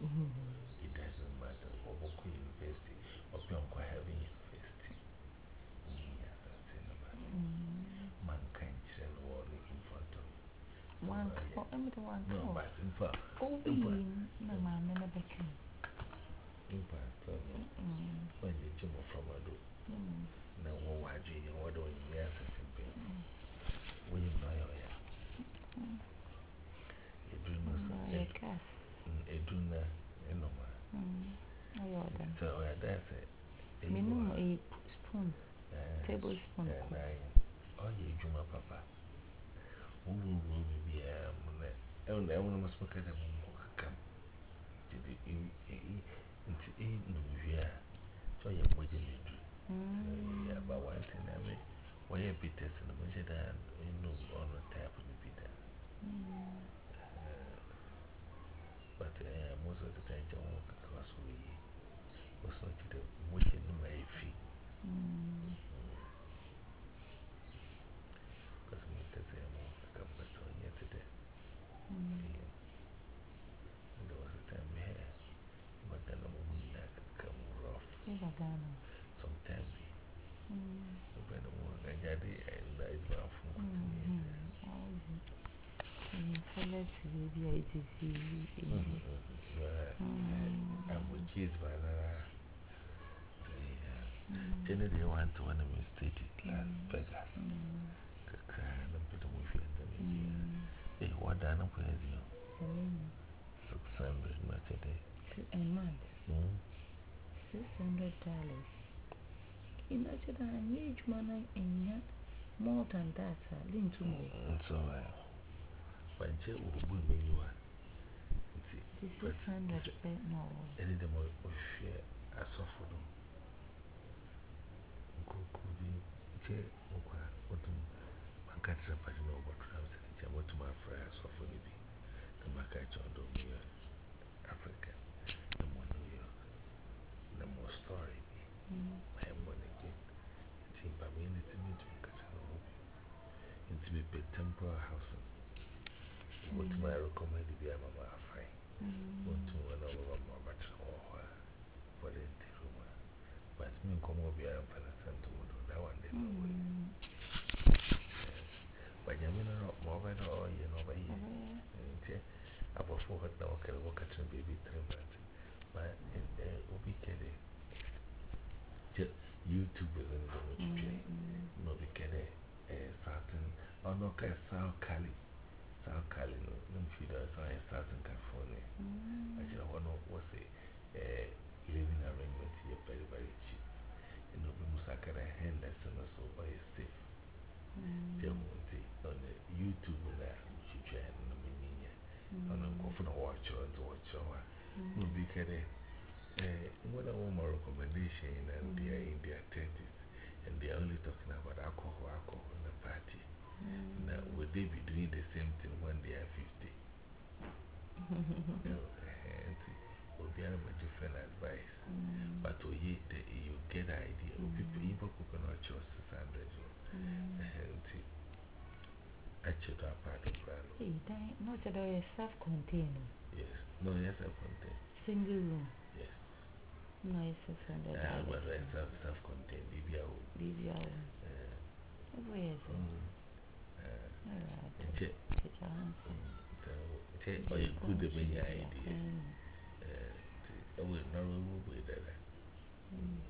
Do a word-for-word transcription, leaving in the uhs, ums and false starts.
It doesn't matter. Oboko University, or Pionko having university. Yes, that's in the man can't tell all in front of One call, I'm the one no, call. but in fact, Oh, no, mamma, never came. in fact, when you jump from a do, no one why do you order in the assassin bill? Will you know your yeah? A dreamer, a dreamer, and no man. So, that's it. Minimum a spoon, tablespoon. And I, oh, you, Juma Papa. Who will be a moon? Oh, I want to smoke at a moon. Come. Did you eat into eight no year? So you're waiting to do. Yeah, but one thing I mean, why you be testing the budget and you know on the type of be there. But most of the time, I won't because we was not to the waiting in my feet. Because I'm going to say I'm going to come back on yesterday. And there was a time we had, but then I'm going to come rough. Sometimes we, but the one I got it and I love from Let's baby, I see. I'm with cheese banana. Jenny, they want to want to mistake Las Vegas. The crown and put them with you. Hey, what done up with you? Six hundred much a day. A month. Six hundred dollars. In that, I need money and more than that. Link to me. So, but Jay will be me. You are six hundred no. Any of them will share a soft for them. Could be Jay or what man can't say, you know what I'm saying. What to my friends of the be the Makai John Africa, the more New York, the more story. My money again. Think by me anything to Catano. It's be a temporary housing. What my recommend to be a mama fine. Want to run over my battery or for the room. But me come over here and find a sentiment on that one. Then, but you know, more by all you know by here. About four hundred now, can work at baby three months. But it will be kidding. YouTube is in the no be kidding. Certain, or no, South Cali. South Cali, no feeders are in Southern California. Actually, I know what's a living arrangement here very, very cheap. You know, Musaka Henderson or so, or safe. They won't see on the YouTube now, you try and no meaning. On a go for the watch or to watch over. No be kidding. What I want my recommendation, and they are in their thirties, and they are only talking about alcohol, alcohol in the party. Now, would they be doing the same thing when they are fifty? No, and will be a different advice. But to you, you get the idea. People, even coconut or six hundred. And actually, a party plan. Not at all self contained. Yes, no, yes, I contain. Single room. Yes. No, it's six hundred dollars. But I self self contained. Libya. Libya. Where is it? Check. So, or you could have been your idea. I will not remove it.